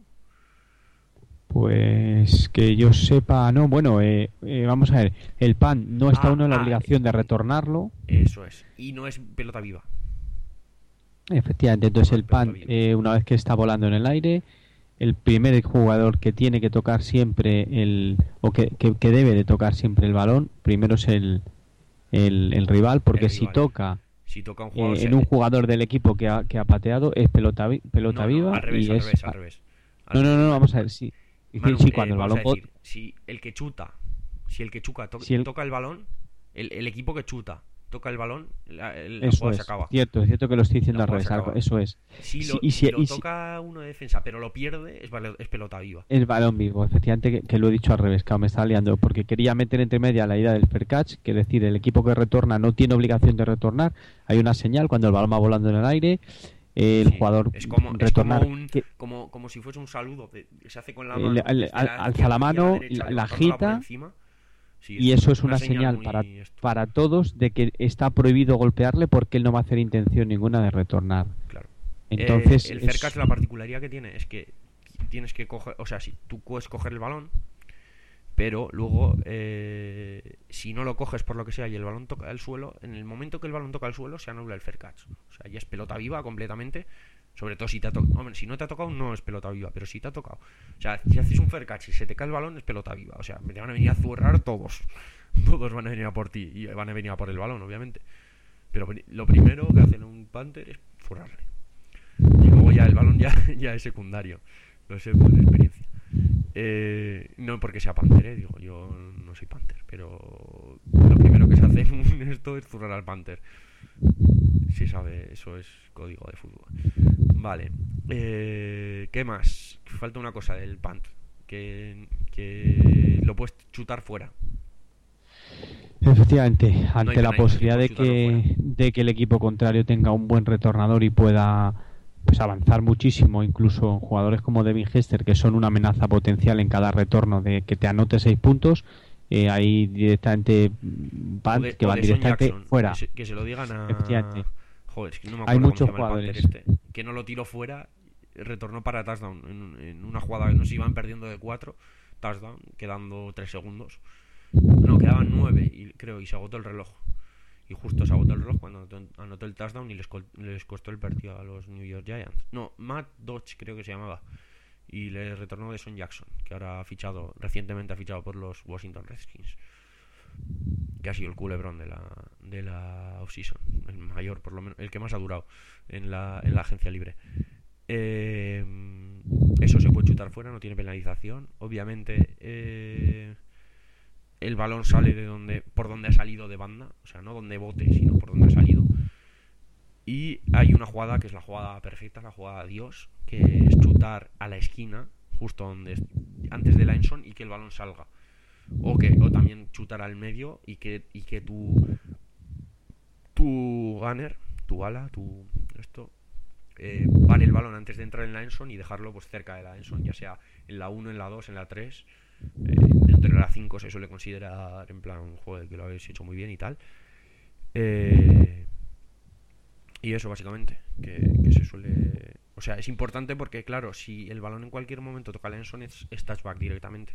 Pues que yo sepa, no, bueno, eh, eh, vamos a ver, el punt no está ah, uno en la ah, obligación de retornarlo. Eso es, y no es pelota viva. Efectivamente, entonces No el es pelota punt, viva. eh, una vez que está volando en el aire, el primer jugador que tiene que tocar siempre el, o que, que, que debe de tocar siempre el balón, primero es el, el, el rival, porque El si rival. toca, si toca un jugador, eh, se... en un jugador del equipo que ha, que ha pateado, es pelota, vi, pelota no, viva. No, al revés, y al es... revés, al revés. Al No, no, revés, no, no, vamos a ver, sí. Manu, sí, eh, cuando el vamos balón... a decir, si el que chuta, si el que chuca to- si el... toca el balón, el, el equipo que chuta toca el balón, la, la eso jugada es, se acaba. cierto, es cierto que lo estoy diciendo al revés, eso es. Si sí, lo, y si si, lo y toca si... uno de defensa, pero lo pierde, es, es pelota viva. Es balón vivo, efectivamente, que, que lo he dicho al revés, que me estaba liando, porque quería meter entre media la idea del fair catch, que es decir, el equipo que retorna no tiene obligación de retornar, hay una señal cuando el balón va volando en el aire, eh, el sí, jugador es como, retornar, es como, un, que, como, como si fuese un saludo, de, se hace con la el, mano, el, la alza la mano, la, derecha, la agita. Sí, y eso es una, una señal, señal para, para todos de que está prohibido golpearle porque él no va a hacer intención ninguna de retornar. Claro. Entonces, eh, el fair catch, la particularidad que tiene es que tienes que coger, o sea, si tú puedes coger el balón, pero luego eh, si no lo coges por lo que sea y el balón toca el suelo, en el momento que el balón toca el suelo se anula el fair catch. O sea, ya es pelota viva completamente. Sobre todo si te ha tocado. Hombre, si no te ha tocado, no es pelota viva, pero si te ha tocado. O sea, si haces un fair catch y se te cae el balón, es pelota viva. O sea, te van a venir a zurrar todos. Todos van a venir a por ti y van a venir a por el balón, obviamente. Pero lo primero que hacen un Panther es zurrarle. Y luego ya el balón ya, ya es secundario. Lo sé por experiencia. Eh, no porque sea Panther, eh, digo, yo no soy Panther, pero lo primero que se hace en esto es zurrar al Panther. Sí sabe, eso es código de fútbol. Vale, eh, ¿qué más? Falta una cosa del punt, que, que lo puedes chutar fuera. Efectivamente, ante no la posibilidad de que, de que el equipo contrario tenga un buen retornador y pueda pues avanzar muchísimo, incluso jugadores como Devin Hester, que son una amenaza potencial en cada retorno de que te anote seis puntos, eh, ahí directamente punt, de, que van directamente Jackson, fuera. Que se, que se lo digan a... Joder, es que no me acuerdo. Hay muchos jugadores este, que no lo tiró fuera, retornó para touchdown en, en una jugada que nos iban perdiendo de cuatro, touchdown, quedando tres segundos. No, quedaban nueve, y, creo, y se agotó el reloj. Y justo se agotó el reloj cuando anotó, anotó el touchdown y les, les costó el partido a los New York Giants. No, Matt Dodge creo que se llamaba. Y le retornó de Son Jackson, que ahora ha fichado, recientemente ha fichado por los Washington Redskins. Que ha sido el culebrón de la, de la offseason, el mayor, por lo menos, el que más ha durado en la, en la agencia libre. Eh, eso se puede chutar fuera, no tiene penalización. Obviamente eh, el balón sale de donde por donde ha salido de banda, o sea, no donde bote, sino por donde ha salido. Y hay una jugada que es la jugada perfecta, la jugada Dios, que es chutar a la esquina, justo donde antes de la endzone, y que el balón salga. O que o también chutar al medio y que y que tu tu gunner, tu bala, tu esto eh, pare el balón antes de entrar en la endzone y dejarlo pues cerca de la endzone, ya sea en la uno, en la dos, en la tres. Eh, entre la cinco se suele considerar en plan, joder, que lo habéis hecho muy bien y tal. Eh, y eso básicamente, que, que se suele... O sea, es importante porque, claro, si el balón en cualquier momento toca la endzone es, es touchback directamente.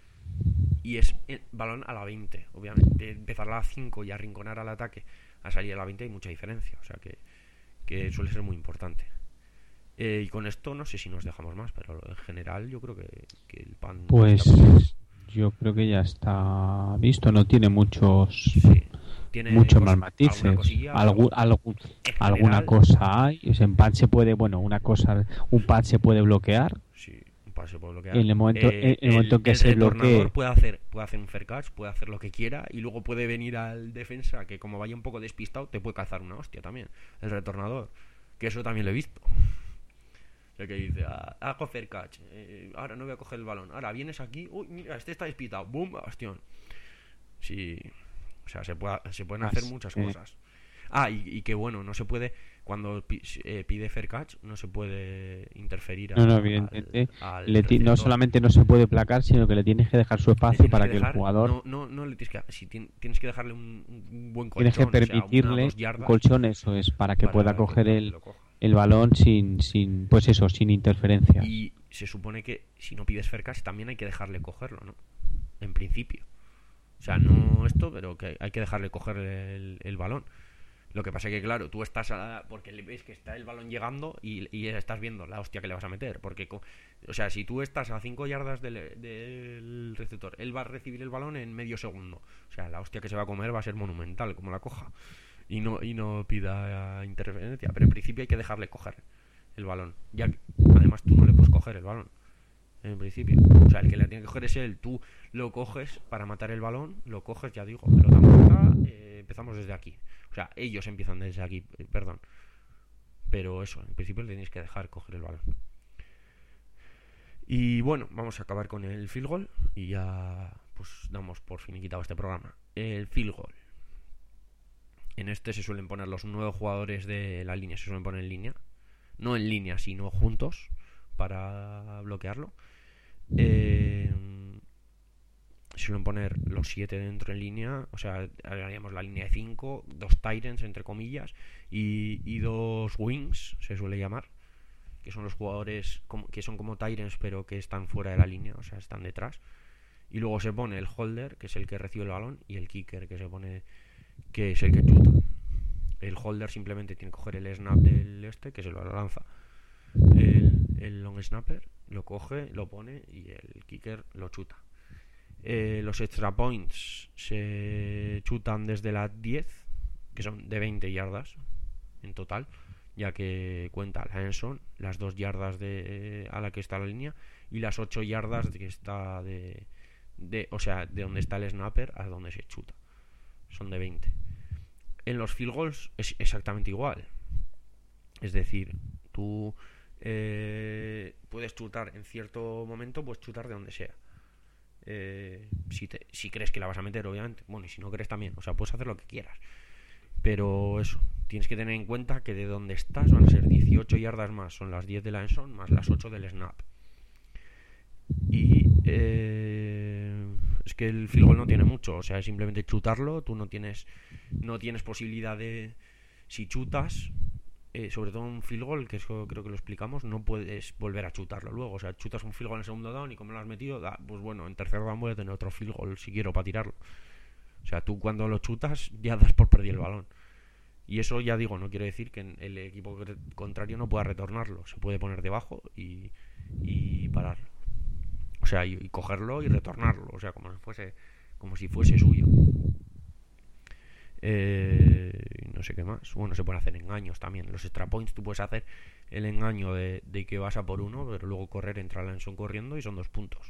Y es el balón a la veinte, obviamente. De empezar a la cinco y arrinconar al ataque a salir a la veinte hay mucha diferencia. O sea que, que suele ser muy importante. Eh, y con esto no sé si nos dejamos más, pero en general yo creo que, que el pan... Pues yo creo que ya está visto, no tiene muchos... Sí. Tiene muchos cos- más matices. alguna cosilla, Algu- pero algu- en alguna general- cosa hay. O sea, en pad se puede, bueno, una cosa, un pad se puede bloquear. Sí, un pase puede bloquear. En el momento, Eh, en el momento en que el se retornador bloquee, puede hacer, puede hacer un fair catch, puede hacer lo que quiera y luego puede venir al defensa que como vaya un poco despistado te puede calzar una hostia también. El retornador, que eso también lo he visto. El que dice, ah, hago fair catch, eh, ahora no voy a coger el balón, ahora vienes aquí, uy, mira, este está despistado, boom, bastión. Sí, o sea, se, puede, se pueden hacer Así muchas que- cosas. Ah, y, y que bueno, no se puede, cuando pi- eh, pide fair catch, no se puede interferir no, no, al- evidentemente, al le ti- no receptor. solamente no se puede placar, sino que le tienes que dejar su Le espacio tienes para que que el dejar- jugador, no, no, no le tienes que si tien- tienes que dejarle un, un buen tienes que colchón, o sea, una o permitirle dos un yardas colchón, eso es, para que para pueda que- coger para que el, lo coja. el balón sin, sin, pues eso, sin interferencias. Y se supone que si no pides fair catch también hay que dejarle cogerlo, ¿no? En principio. O sea, no esto, pero que hay que dejarle coger el, el balón. Lo que pasa es que, claro, tú estás a, porque le ves que está el balón llegando y, y estás viendo la hostia que le vas a meter. Porque, co- o sea, si tú estás a cinco yardas del, del receptor, él va a recibir el balón en medio segundo. O sea, la hostia que se va a comer va a ser monumental, como la coja. Y no, y no pida interferencia. Pero en principio hay que dejarle coger el balón. Ya que, además, tú no le puedes coger el balón. En principio. O sea, el que le tiene que coger es él. Tú lo coges para matar el balón, lo coges, ya digo, pelota muerta, eh, empezamos desde aquí. O sea, ellos empiezan desde aquí, eh, perdón. Pero eso, en principio le tenéis que dejar coger el balón. Y bueno, vamos a acabar con el field goal y ya pues damos por finiquitado este programa. El field goal. En este se suelen poner los nueve jugadores de la línea, se suelen poner en línea. No en línea, sino juntos para bloquearlo. Eh, se suelen poner los siete dentro en línea. O sea, haríamos la línea de cinco, dos Tyrants entre comillas y, y dos Wings, se suele llamar, que son los jugadores como, que son como Tyrants pero que están fuera de la línea, o sea, están detrás. Y luego se pone el holder, que es el que recibe el balón, y el kicker, que se pone, que es el que chuta. El holder simplemente tiene que coger el snap del este, que se lo lanza el, el long snapper, lo coge, lo pone y el kicker lo chuta. Eh, los extra points se chutan desde las diez, que son de veinte yardas en total, ya que cuenta la endzone, las dos yardas de, a la que está la línea, y las ocho yardas de que está de, de, o sea, de donde está el snapper a donde se chuta. Son de veinte. En los field goals es exactamente igual. Es decir, tú eh, puedes chutar en cierto momento, puedes chutar de donde sea. Eh, si, te, si crees que la vas a meter, obviamente. Bueno, y si no crees también. O sea, puedes hacer lo que quieras. Pero eso, tienes que tener en cuenta que de donde estás van a ser dieciocho yardas más. Son las diez de la endzone más las ocho del snap. Y eh, es que el field goal no tiene mucho. O sea, es simplemente chutarlo. Tú no tienes no tienes posibilidad de... Si chutas, eh, sobre todo un field goal, que eso creo que lo explicamos, no puedes volver a chutarlo luego. O sea, chutas un field goal en segundo down y como lo has metido, da, pues bueno, en tercer down voy a tener otro field goal si quiero para tirarlo. O sea, tú cuando lo chutas ya das por perdido el balón. Y eso, ya digo, no quiere decir que el equipo contrario no pueda retornarlo. Se puede poner debajo y, y pararlo. O sea, y, y cogerlo y retornarlo. O sea, como si fuese, como si fuese suyo. Eh, no no sé qué más. Bueno, se pueden hacer engaños también. Los extra points tú puedes hacer el engaño de, de que vas a por uno, pero luego correr, entrar al endzone corriendo y son dos puntos.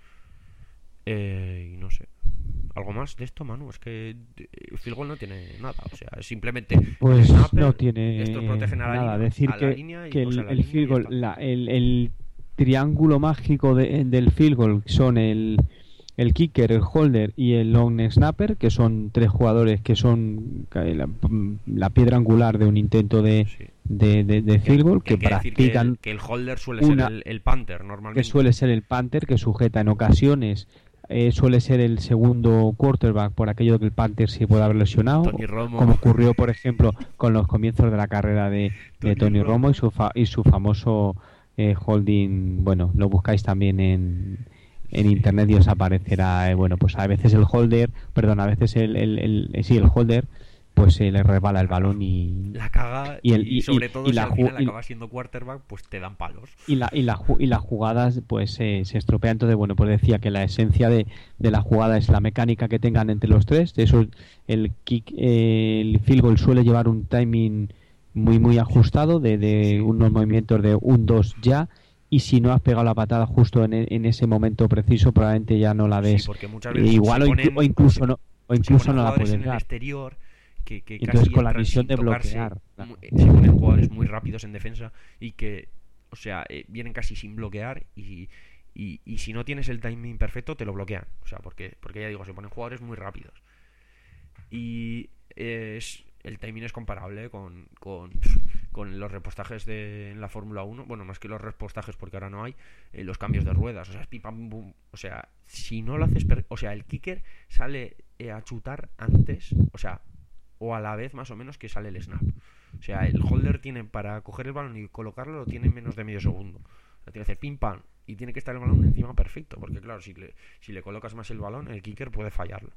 Eh, y no sé. ¿Algo más de esto, Manu? Es que el field goal no tiene nada. O sea, es simplemente pues snapper, no tiene estos protegen a la nada. línea, Decir a la que, línea y que el, cosen la el línea field y ya goal, está. la, el, el triángulo mágico de- del field goal son el, el kicker, el holder y el long snapper, que son tres jugadores que son la, la piedra angular de un intento de, Sí. de, de, de field goal, Que, que, hay que decir que practican, el, que el holder suele una- ser el, el punter que normalmente. suele ser el punter, que sujeta en ocasiones, eh, suele ser el segundo quarterback por aquello de que el punter se puede haber lesionado, Tony Romo. como ocurrió, por ejemplo, con los comienzos de la carrera de, de Tony Tony Romo, Romo. y su, fa- y su famoso eh, holding. Bueno, lo buscáis también en, en Sí. internet y os aparecerá. Eh, bueno, pues a veces el holder, perdón, a veces el, el, el- eh, sí, el holder, pues se le resbala el balón y La caga y y, el- y- sobre y- todo y si la al ju- final y- acaba siendo quarterback, pues te dan palos. y la y la ju- y las jugadas pues eh, se estropean. Entonces, bueno, pues decía que la esencia de, de la jugada es la mecánica que tengan entre los tres. Eso, el kick, eh, el field goal suele llevar un timing muy muy ajustado de, de Sí, sí. unos movimientos de un dos ya, y si no has pegado la patada justo en, e- en ese momento preciso, probablemente ya no la Sí, des. porque muchas Eh, veces igual se o, ponen, inclu- o incluso se- no o se incluso ponen no la jugadores puedes en el dar. exterior que, que Y entonces casi con la entran misión sin de tocarse. bloquear, claro. Mu- Se ponen jugadores muy rápidos en defensa y que, o sea, eh, vienen casi sin bloquear y, y, y si no tienes el timing perfecto te lo bloquean. O sea, porque, porque ya digo, se ponen jugadores muy rápidos. Y eh, es, el timing es comparable con, con, con los repostajes de en la Fórmula uno. Bueno, más que los repostajes porque ahora no hay, eh, los cambios de ruedas. O sea, es pim, pam, bum. O sea, si no lo haces... per- O sea, el kicker sale eh, a chutar antes, o sea, o a la vez más o menos que sale el snap. O sea, el holder tiene para coger el balón y colocarlo lo tiene en menos de medio segundo. O sea, tiene que hacer pim pam y tiene que estar el balón encima perfecto, porque claro, si le, si le colocas más el balón, el kicker puede fallarlo.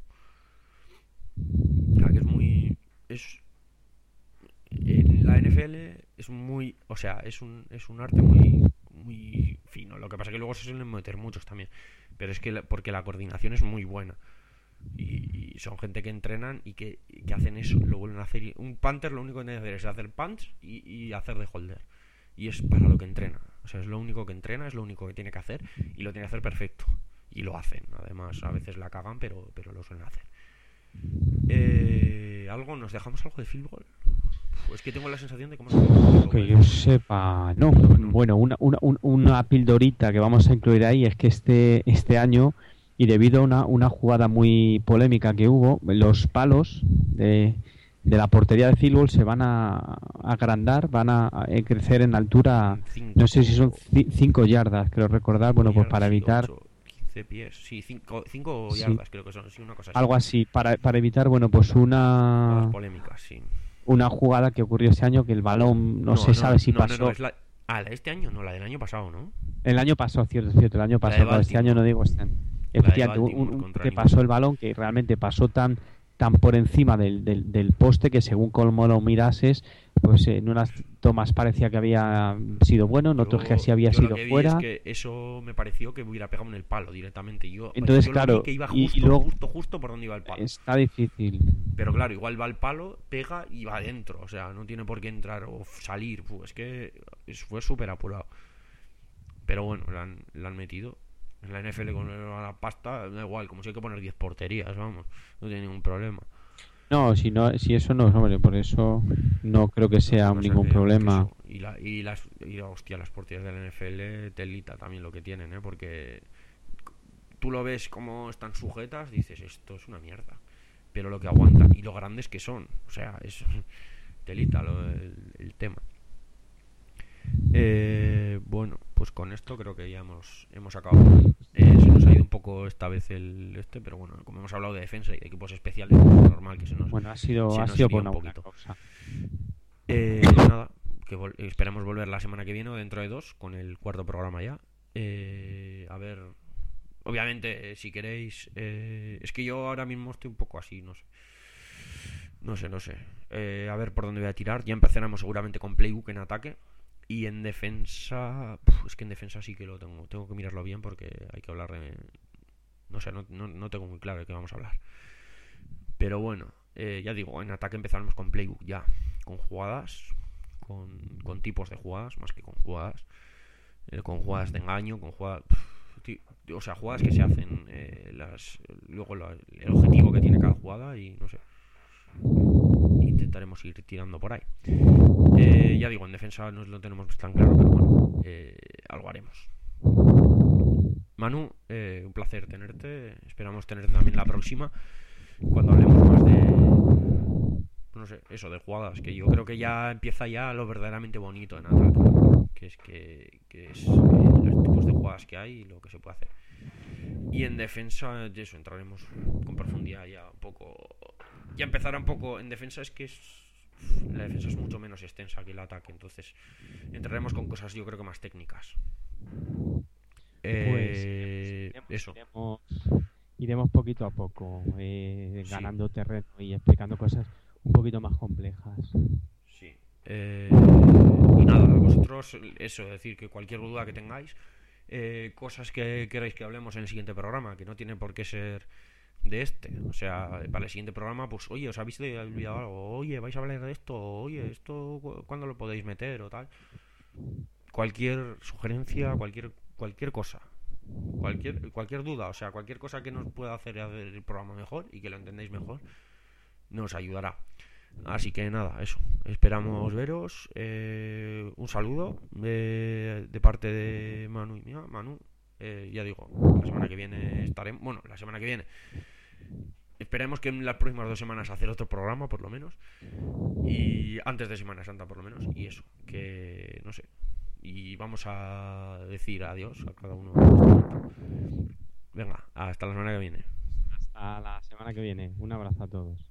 O sea, que es muy... Es, en la N F L es muy... O sea, es un, es un arte muy muy fino. Lo que pasa es que luego se suelen meter muchos también. Pero es que la, porque la coordinación es muy buena. Y, y son gente que entrenan y que, y que hacen eso, lo vuelven a hacer. Y un punter lo único que tiene que hacer es hacer punch y, y hacer de holder. Y es para lo que entrena. O sea, es lo único que entrena, es lo único que tiene que hacer. Y lo tiene que hacer perfecto. Y lo hacen. Además, a veces la cagan, pero, pero lo suelen hacer. Eh, ¿Algo? ¿Nos dejamos algo de field goal? Pues que tengo la sensación de que hemos... Que yo sepa, no. Bueno, una, una, una pildorita que vamos a incluir ahí es que este, este año, y debido a una, una jugada muy polémica que hubo, los palos de, de la portería de field goal se van a, a agrandar, van a, a crecer en altura, Cinco, no sé si son cinco yardas, creo recordar, bueno, pues para evitar... ocho, quince pies, sí, cinco Sí. yardas creo que son, sí, una cosa así. Algo así, para, para evitar, bueno, pues una... Jugadas polémicas, sí. Una jugada que ocurrió este año que el balón no, se sabe si no, pasó... No, no, es la... Ah, la de este año, no, la del año pasado, ¿no? El año pasado, cierto, cierto, el año La de pasado, este año Baltimore. no digo este año. La de Efectivamente, un- Baltimore un- contra que New pasó el England. balón, que realmente pasó tan tan por encima del, del, del poste que según como lo mirases, pues en unas tomas parecía que había sido bueno, en otros Yo- que así había yo lo sido que vi fuera. es que eso me pareció que hubiera pegado en el palo directamente. Yo, Entonces, yo lo vi claro, que iba y- y justo, luego- justo, justo por donde iba el palo. Está difícil. Pero claro, igual va el palo, pega y va adentro. O sea, no tiene por qué entrar o salir. Fu, es que es- fue súper apurado. Pero bueno, la han, la han metido. En la N F L con la pasta, da igual. Como si hay que poner diez porterías, vamos. No tiene ningún problema. No, si no, si eso no, hombre, por eso no creo que sea O sea ningún que- problema. que eso. Y, la, y las y, hostia, las porterías de la N F L, telita también lo que tienen, ¿eh? Porque tú lo ves como están sujetas, dices, esto es una mierda. Pero lo que aguantan y lo grandes que son. O sea, es telita lo, el, el tema. Eh, bueno, pues con esto creo que ya hemos, hemos acabado. Eh, se nos ha ido un poco esta vez el este, pero bueno, como hemos hablado de defensa y de equipos especiales, es normal que se nos, Bueno, ha sido, se ha nos sido iría por un una poquito. cosa. Eh, nada, que vol- esperamos volver la semana que viene o dentro de dos con el cuarto programa ya. Eh, a ver, obviamente, eh, si queréis, eh, es que yo ahora mismo estoy un poco así, no sé. No sé, no sé. Eh, a ver por dónde voy a tirar. Ya empezaremos seguramente con Playbook en ataque. Y en defensa... Puf, es que en defensa sí que lo tengo. Tengo que mirarlo bien porque hay que hablar de... No sé, no, no, no tengo muy claro de qué vamos a hablar. Pero bueno, eh, ya digo, en ataque empezaremos con playbook ya, con jugadas, con, con tipos de jugadas, más que con jugadas, eh, con jugadas de engaño, con jugadas, o sea, jugadas que se hacen, eh, las, luego la, el objetivo que tiene cada jugada y no sé. Intentaremos ir tirando por ahí. Eh, ya digo, en defensa no lo tenemos tan claro, pero bueno, eh, algo haremos. Manu, eh, un placer tenerte. Esperamos tenerte también la próxima, cuando hablemos más de, no sé, eso, de jugadas, que yo creo que ya empieza ya lo verdaderamente bonito en ataque, que es que, que es eh, los tipos de jugadas que hay y lo que se puede hacer. Y en defensa, eso, entraremos con profundidad ya un poco. Ya empezará un poco. En defensa es que es, la defensa es mucho menos extensa que el ataque, entonces entraremos con cosas yo creo que más técnicas. Eh, pues iremos, eso. Iremos, iremos poquito a poco, eh, ganando sí. terreno y explicando cosas un poquito más complejas. Sí. Eh, y nada, vosotros, eso, decir que cualquier duda que tengáis, eh, cosas que queráis que hablemos en el siguiente programa, que no tiene por qué ser de este, o sea, para el siguiente programa, pues oye, os habéis olvidado algo, oye, vais a hablar de esto, oye, esto cuándo lo podéis meter o tal. Cualquier sugerencia, cualquier cualquier cosa, cualquier cualquier duda, o sea, cualquier cosa que nos pueda hacer el programa mejor y que lo entendáis mejor, nos ayudará. Así que nada, eso, esperamos veros. Eh, un saludo de, de parte de Manu y mía. Manu, eh, ya digo, la semana que viene estaremos, bueno, la semana que viene esperemos que en las próximas dos semanas hacer otro programa por lo menos, y antes de Semana Santa por lo menos, y eso, que no sé, y vamos a decir adiós a cada uno. Venga, hasta la semana que viene. Hasta la semana que viene, un abrazo a todos.